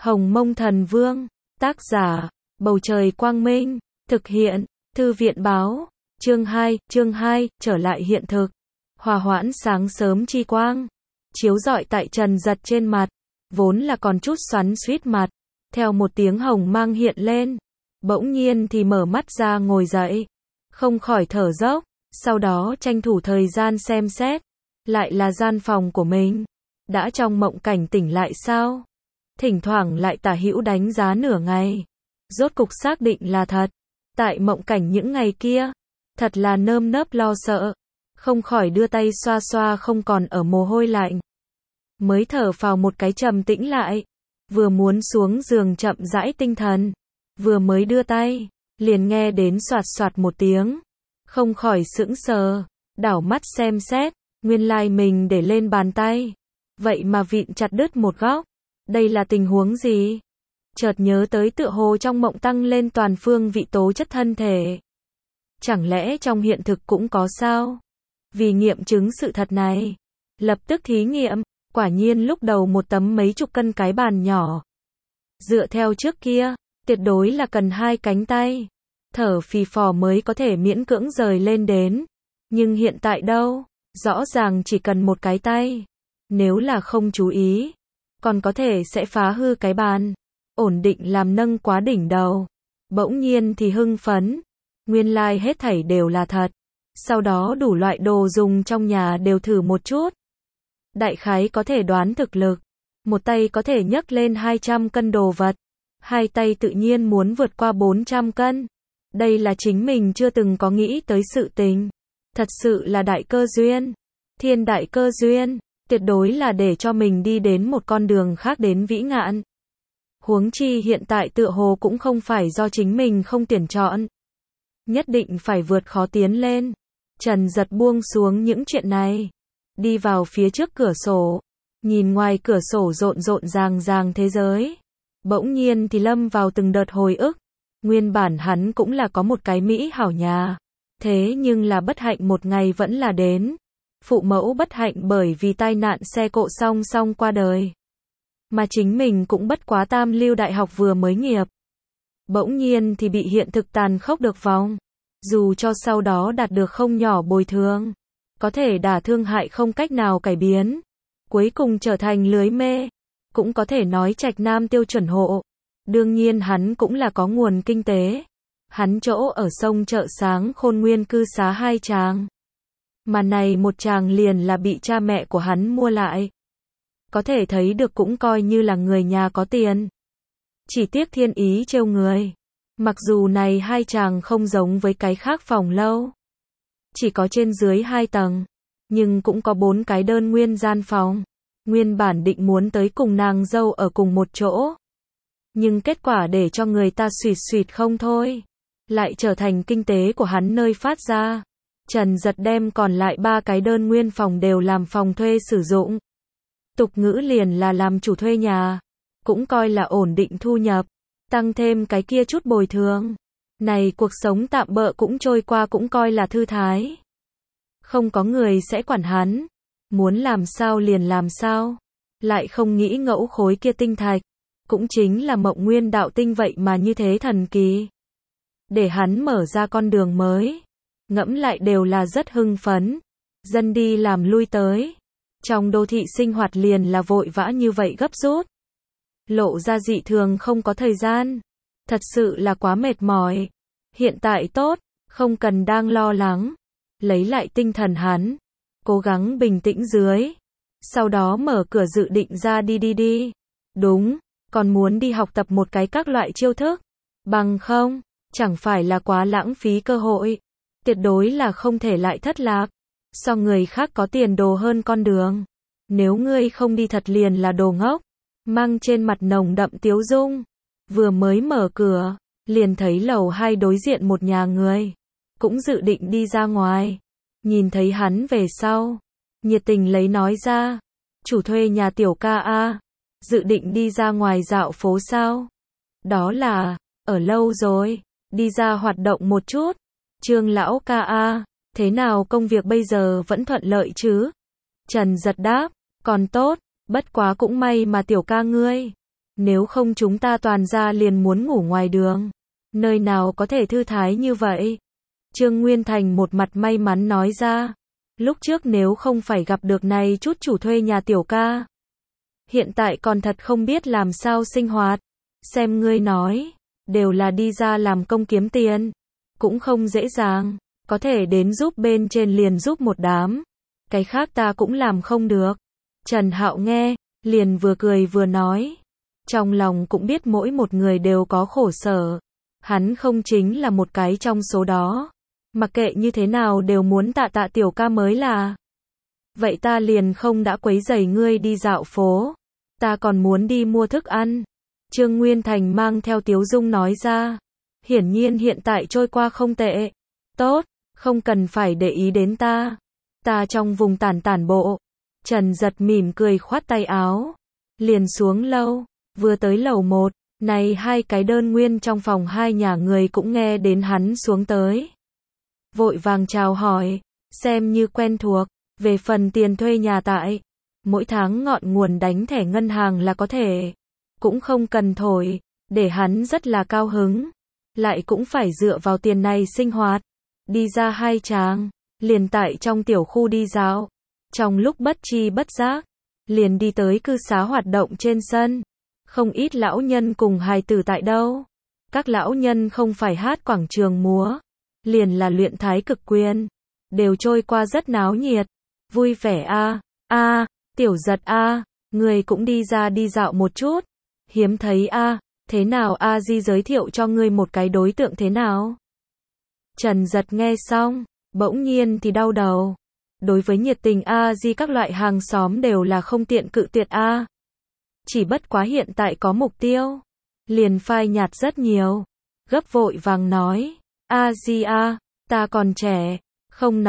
Hồng Mông Thần Vương, tác giả, Bầu Trời Quang Minh, thực hiện, Thư viện Báo, chương 2, trở lại hiện thực. Hòa hoãn sáng sớm chi quang, chiếu rọi tại Trần Giật trên mặt, vốn là còn chút xoắn xuýt mặt, theo một tiếng hồng mang hiện lên, bỗng nhiên thì mở mắt ra ngồi dậy, không khỏi thở dốc, sau đó tranh thủ thời gian xem xét, lại là gian phòng của mình, đã trong mộng cảnh tỉnh lại sao? Thỉnh thoảng lại tả hữu đánh giá nửa ngày, rốt cục xác định là thật, tại mộng cảnh những ngày kia, thật là nơm nớp lo sợ, không khỏi đưa tay xoa xoa không còn ở mồ hôi lạnh. Mới thở phào một cái trầm tĩnh lại, vừa muốn xuống giường chậm rãi tinh thần, vừa mới đưa tay, liền nghe đến soạt soạt một tiếng, không khỏi sững sờ, đảo mắt xem xét, nguyên lai mình để lên bàn tay, vậy mà vịn chặt đứt một góc, đây là tình huống gì? Chợt nhớ tới tựa hồ trong mộng tăng lên toàn phương vị tố chất thân thể. Chẳng lẽ trong hiện thực cũng có sao? Vì nghiệm chứng sự thật này, lập tức thí nghiệm, quả nhiên lúc đầu một tấm mấy chục cân cái bàn nhỏ. Dựa theo trước kia, tuyệt đối là cần 2 cánh tay, thở phì phò mới có thể miễn cưỡng rời lên đến. Nhưng hiện tại đâu, rõ ràng chỉ cần một cái tay. Nếu là không chú ý, còn có thể sẽ phá hư cái bàn. Ổn định làm nâng quá đỉnh đầu. Bỗng nhiên thì hưng phấn. Nguyên lai hết thảy đều là thật. Sau đó đủ loại đồ dùng trong nhà đều thử một chút. Đại khái có thể đoán thực lực. Một tay có thể nhấc lên 200 cân đồ vật. 2 tay tự nhiên muốn vượt qua 400 cân. Đây là chính mình chưa từng có nghĩ tới sự tình. Thật sự là đại cơ duyên. Thiên đại cơ duyên. Tuyệt đối là để cho mình đi đến một con đường khác đến vĩ ngạn. Huống chi hiện tại tựa hồ cũng không phải do chính mình không tuyển chọn. Nhất định phải vượt khó tiến lên. Trần Giật buông xuống những chuyện này. Đi vào phía trước cửa sổ. Nhìn ngoài cửa sổ rộn rộn ràng thế giới. Bỗng nhiên thì lâm vào từng đợt hồi ức. Nguyên bản hắn cũng là có một cái mỹ hảo nhà. Thế nhưng là bất hạnh một ngày vẫn là đến. Phụ mẫu bất hạnh bởi vì tai nạn xe cộ song song qua đời. Mà chính mình cũng bất quá tam lưu đại học vừa mới nghiệp. Bỗng nhiên thì bị hiện thực tàn khốc được vòng. Dù cho sau đó đạt được không nhỏ bồi thường. Có thể đả thương hại không cách nào cải biến. Cuối cùng trở thành lưới mê. Cũng có thể nói trạch nam tiêu chuẩn hộ. Đương nhiên hắn cũng là có nguồn kinh tế. Hắn chỗ ở sông Chợ Sáng Khôn Nguyên cư xá 2 tràng. Mà này một tràng liền là bị cha mẹ của hắn mua lại. Có thể thấy được cũng coi như là người nhà có tiền. Chỉ tiếc thiên ý trêu người. Mặc dù này 2 tràng không giống với cái khác phòng lâu. Chỉ có trên dưới 2 tầng. Nhưng cũng có 4 cái đơn nguyên gian phòng. Nguyên bản định muốn tới cùng nàng dâu ở cùng một chỗ. Nhưng kết quả để cho người ta suýt không thôi. Lại trở thành kinh tế của hắn nơi phát ra. Trần Giật đem còn lại 3 cái đơn nguyên phòng đều làm phòng thuê sử dụng. Tục ngữ liền là làm chủ thuê nhà. Cũng coi là ổn định thu nhập. Tăng thêm cái kia chút bồi thường. Này cuộc sống tạm bợ cũng trôi qua cũng coi là thư thái. Không có người sẽ quản hắn. Muốn làm sao liền làm sao. Lại không nghĩ ngẫu khối kia tinh thạch. Cũng chính là mộng nguyên đạo tinh vậy mà như thế thần kỳ. Để hắn mở ra con đường mới. Ngẫm lại đều là rất hưng phấn. Dân đi làm lui tới. Trong đô thị sinh hoạt liền là vội vã như vậy gấp rút. Lộ ra dị thường không có thời gian. Thật sự là quá mệt mỏi. Hiện tại tốt, không cần đang lo lắng. Lấy lại tinh thần hắn. Cố gắng bình tĩnh dưới. Sau đó mở cửa dự định ra đi. Đúng, còn muốn đi học tập một cái các loại chiêu thức. Bằng không, chẳng phải là quá lãng phí cơ hội. Tuyệt đối là không thể lại thất lạc. So người khác có tiền đồ hơn con đường. Nếu ngươi không đi thật liền là đồ ngốc. Mang trên mặt nồng đậm tiếu dung. Vừa mới mở cửa, liền thấy lầu 2 đối diện một nhà người. Cũng dự định đi ra ngoài. Nhìn thấy hắn về sau. Nhiệt tình lấy nói ra. Chủ thuê nhà tiểu ca a. Dự định đi ra ngoài dạo phố sao? Đó là, ở lâu rồi. Đi ra hoạt động một chút. Trương lão ca a. Thế nào công việc bây giờ vẫn thuận lợi chứ? Trần Giật đáp. Còn tốt. Bất quá cũng may mà tiểu ca ngươi. nếu không chúng ta toàn ra liền muốn ngủ ngoài đường. Nơi nào có thể thư thái như vậy? Trương Nguyên Thành một mặt may mắn nói ra. Lúc trước nếu không phải gặp được này chút chủ thuê nhà tiểu ca. Hiện tại còn thật không biết làm sao sinh hoạt. Xem ngươi nói, đều là đi ra làm công kiếm tiền. Cũng không dễ dàng, có thể đến giúp bên trên liền giúp một đám. Cái khác ta cũng làm không được. Trần Hạo nghe, liền vừa cười vừa nói. Trong lòng cũng biết mỗi một người đều có khổ sở. Hắn không chính là một cái trong số đó. Mặc kệ như thế nào đều muốn tạ tạ tiểu ca mới là. Vậy ta liền không đã quấy rầy ngươi đi dạo phố. Ta còn muốn đi mua thức ăn. Trương Nguyên Thành mang theo tiếu dung nói ra. Hiển nhiên hiện tại trôi qua không tệ. Tốt, không cần phải để ý đến ta. Ta trong vùng tản bộ. Trần Giật mỉm cười khoát tay áo. Liền xuống lâu, vừa tới lầu 1, này hai cái đơn nguyên trong phòng hai nhà người cũng nghe đến hắn xuống tới. Vội vàng chào hỏi, xem như quen thuộc, về phần tiền thuê nhà tại. Mỗi tháng ngọn nguồn đánh thẻ ngân hàng là có thể. Cũng không cần thổi, để hắn rất là cao hứng. Lại cũng phải dựa vào tiền này sinh hoạt. Đi ra hai chàng, liền tại trong tiểu khu đi dạo. Trong lúc bất chi bất giác, liền đi tới cư xá hoạt động trên sân. Không ít lão nhân cùng hài tử tại đâu. Các lão nhân không phải hát quảng trường múa, liền là luyện thái cực quyền. Đều trôi qua rất náo nhiệt. Vui vẻ a. Tiểu Giật a, người cũng đi ra đi dạo một chút. Hiếm thấy a, thế nào a di giới thiệu cho ngươi một cái đối tượng thế nào? Trần Giật nghe xong, bỗng nhiên thì đau đầu. Đối với nhiệt tình a di các loại hàng xóm đều là không tiện cự tuyệt a. Chỉ bất quá hiện tại có mục tiêu, liền phai nhạt rất nhiều. Gấp vội vàng nói, a di a, ta còn trẻ, không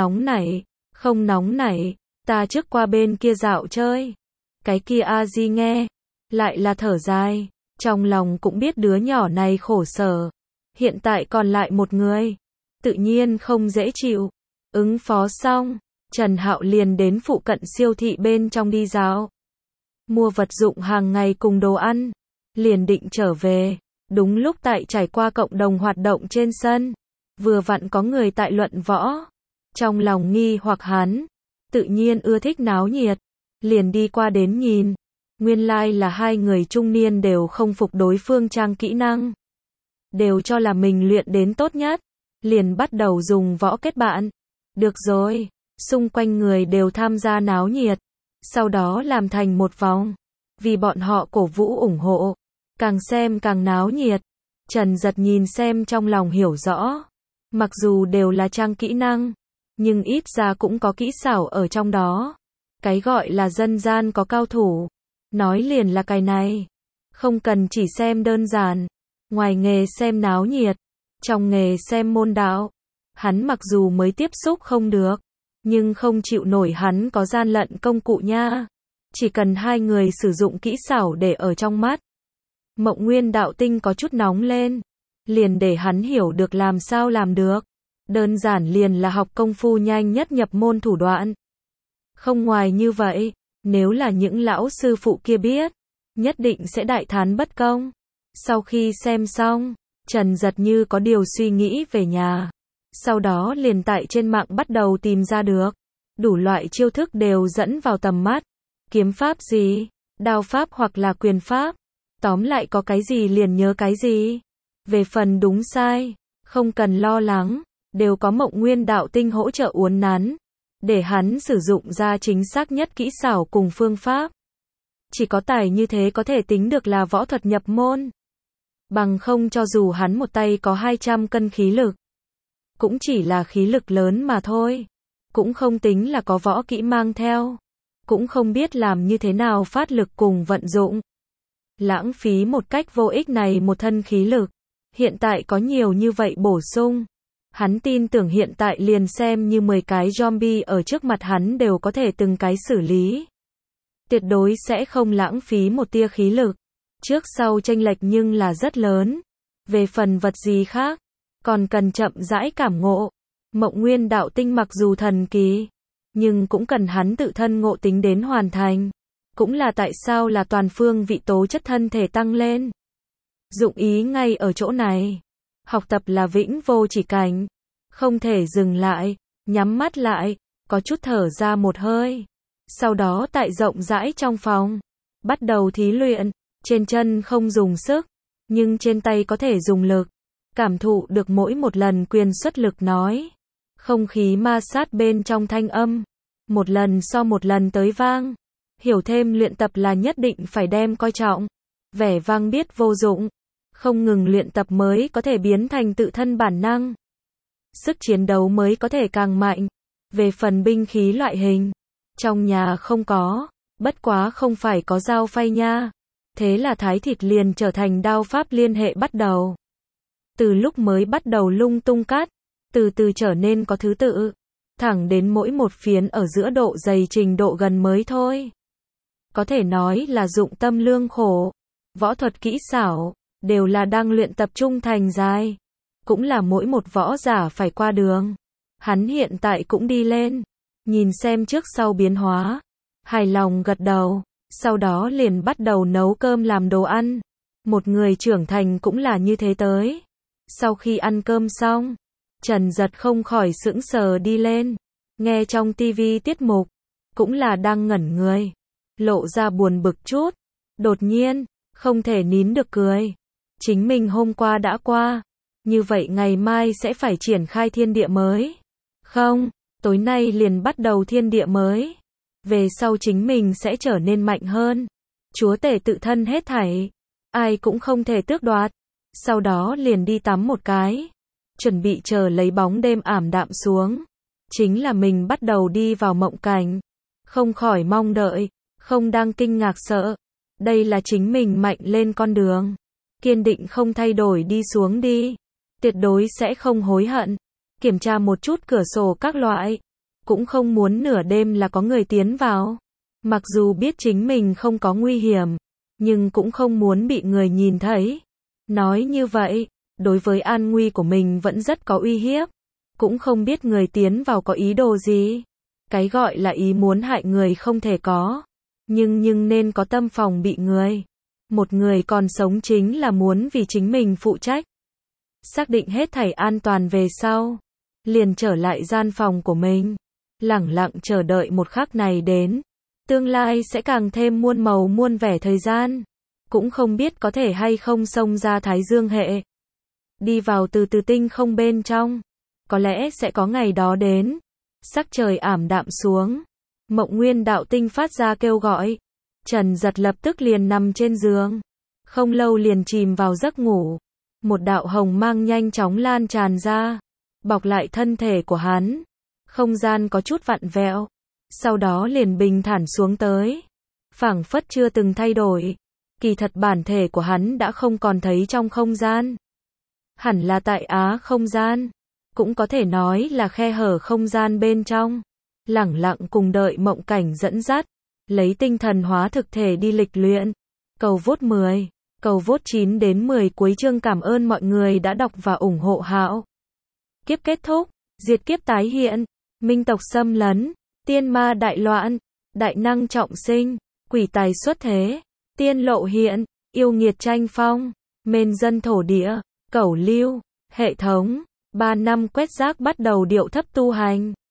nóng nảy, ta trước qua bên kia dạo chơi. Cái kia a di nghe, lại là thở dài, trong lòng cũng biết đứa nhỏ này khổ sở. Hiện tại còn lại một người, tự nhiên không dễ chịu. Ứng phó xong, Trần Hạo liền đến phụ cận siêu thị bên trong đi dạo. Mua vật dụng hàng ngày cùng đồ ăn, liền định trở về. Đúng lúc tại trải qua cộng đồng hoạt động trên sân, vừa vặn có người tại luận võ. Trong lòng nghi hoặc hắn, tự nhiên ưa thích náo nhiệt, liền đi qua đến nhìn. Nguyên lai là hai người trung niên đều không phục đối phương trang kỹ năng. Đều cho là mình luyện đến tốt nhất, liền bắt đầu dùng võ kết bạn. Được rồi, xung quanh người đều tham gia náo nhiệt, sau đó làm thành một vòng, vì bọn họ cổ vũ ủng hộ, càng xem càng náo nhiệt. Trần Giật nhìn xem trong lòng hiểu rõ, mặc dù đều là trang kỹ năng, nhưng ít ra cũng có kỹ xảo ở trong đó. Cái gọi là dân gian có cao thủ, nói liền là cái này, không cần chỉ xem đơn giản, ngoài nghề xem náo nhiệt, trong nghề xem môn đạo. Hắn mặc dù mới tiếp xúc không được, nhưng không chịu nổi hắn có gian lận công cụ nha. Chỉ cần hai người sử dụng kỹ xảo để ở trong mắt. Mộng Nguyên đạo tinh có chút nóng lên, liền để hắn hiểu được làm sao làm được. Đơn giản liền là học công phu nhanh nhất nhập môn thủ đoạn. Không ngoài như vậy, nếu là những lão sư phụ kia biết, nhất định sẽ đại thán bất công. Sau khi xem xong, Trần Giật như có điều suy nghĩ về nhà. Sau đó liền tại trên mạng bắt đầu tìm ra được. Đủ loại chiêu thức đều dẫn vào tầm mắt. Kiếm pháp gì, đao pháp hoặc là quyền pháp. Tóm lại có cái gì liền nhớ cái gì. Về phần đúng sai, không cần lo lắng, đều có Mộng Nguyên đạo tinh hỗ trợ uốn nắn, để hắn sử dụng ra chính xác nhất kỹ xảo cùng phương pháp. Chỉ có tài như thế có thể tính được là võ thuật nhập môn. Bằng không cho dù hắn một tay có 200 cân khí lực, cũng chỉ là khí lực lớn mà thôi. Cũng không tính là có võ kỹ mang theo. Cũng không biết làm như thế nào phát lực cùng vận dụng. Lãng phí một cách vô ích này một thân khí lực. Hiện tại có nhiều như vậy bổ sung. Hắn tin tưởng hiện tại liền xem như 10 cái zombie ở trước mặt hắn đều có thể từng cái xử lý. Tuyệt đối sẽ không lãng phí một tia khí lực. Trước sau chênh lệch nhưng là rất lớn. Về phần vật gì khác, còn cần chậm rãi cảm ngộ. Mộng Nguyên đạo tinh mặc dù thần kỳ, nhưng cũng cần hắn tự thân ngộ tính đến hoàn thành. cũng là tại sao là toàn phương vị tố chất thân thể tăng lên. Dụng ý ngay ở chỗ này. Học tập là vĩnh vô chỉ cảnh, không thể dừng lại, nhắm mắt lại, có chút thở ra một hơi. Sau đó tại rộng rãi trong phòng, bắt đầu thí luyện, trên chân không dùng sức, nhưng trên tay có thể dùng lực, cảm thụ được mỗi một lần quyền xuất lực nói. Không khí ma sát bên trong thanh âm, một lần so một lần tới vang. Hiểu thêm luyện tập là nhất định phải đem coi trọng, vẻ vang biết vô dụng. Không ngừng luyện tập mới có thể biến thành tự thân bản năng. Sức chiến đấu mới có thể càng mạnh. Về phần binh khí loại hình, trong nhà không có, bất quá không phải có dao phay nha. Thế là thái thịt liền trở thành đao pháp liên hệ bắt đầu. Từ lúc mới bắt đầu lung tung cắt, từ từ trở nên có thứ tự, thẳng đến mỗi một phiến ở giữa độ dày trình độ gần mới thôi. Có thể nói là dụng tâm lương khổ, võ thuật kỹ xảo, đều là đang luyện tập trung thành dài. Cũng là mỗi một võ giả phải qua đường. Hắn hiện tại cũng đi lên, nhìn xem trước sau biến hóa, hài lòng gật đầu, sau đó liền bắt đầu nấu cơm làm đồ ăn. Một người trưởng thành cũng là như thế tới. Sau khi ăn cơm xong, Trần Giật không khỏi sững sờ đi lên, nghe trong tivi tiết mục, cũng là đang ngẩn người, lộ ra buồn bực chút, đột nhiên, không thể nín được cười. Chính mình hôm qua đã qua, như vậy ngày mai sẽ phải triển khai thiên địa mới. Không, tối nay liền bắt đầu thiên địa mới. Về sau chính mình sẽ trở nên mạnh hơn. Chúa tể tự thân hết thảy, ai cũng không thể tước đoạt. Sau đó liền đi tắm một cái, chuẩn bị chờ lấy bóng đêm ảm đạm xuống. Chính là mình bắt đầu đi vào mộng cảnh. Không khỏi mong đợi, không đang kinh ngạc sợ. Đây là chính mình mạnh lên con đường. Kiên định không thay đổi đi xuống đi. Tuyệt đối sẽ không hối hận. Kiểm tra một chút cửa sổ các loại. Cũng không muốn nửa đêm là có người tiến vào. Mặc dù biết chính mình không có nguy hiểm, nhưng cũng không muốn bị người nhìn thấy. Nói như vậy, đối với an nguy của mình vẫn rất có uy hiếp. Cũng không biết người tiến vào có ý đồ gì. Cái gọi là ý muốn hại người không thể có. Nhưng nên có tâm phòng bị người. Một người còn sống chính là muốn vì chính mình phụ trách. Xác định hết thảy an toàn về sau, liền trở lại gian phòng của mình, lẳng lặng chờ đợi một khắc này đến. Tương lai sẽ càng thêm muôn màu muôn vẻ thời gian, cũng không biết có thể hay không xông ra Thái Dương hệ. Đi vào từ từ tinh không bên trong, có lẽ sẽ có ngày đó đến. Sắc trời ảm đạm xuống, Mộng Nguyên đạo tinh phát ra kêu gọi. Trần Giật lập tức liền nằm trên giường, không lâu liền chìm vào giấc ngủ. Một đạo hồng mang nhanh chóng lan tràn ra, bọc lại thân thể của hắn. Không gian có chút vặn vẹo, sau đó liền bình thản xuống tới, phảng phất chưa từng thay đổi. Kỳ thật bản thể của hắn đã không còn thấy trong không gian, hẳn là tại á không gian, cũng có thể nói là khe hở không gian bên trong. Lẳng lặng cùng đợi mộng cảnh dẫn dắt, lấy tinh thần hóa thực thể đi lịch luyện. Cầu vote 10, cầu vote 9 đến 10 cuối chương. Cảm ơn mọi người đã đọc và ủng hộ Hạo. Kiếp kết thúc, diệt kiếp tái hiện, minh tộc xâm lấn, tiên ma đại loạn, đại năng trọng sinh, quỷ tài xuất thế, tiên lộ hiện, yêu nghiệt tranh phong, mên dân thổ địa, cẩu lưu, hệ thống. 3 năm quét rác bắt đầu điệu thấp tu hành.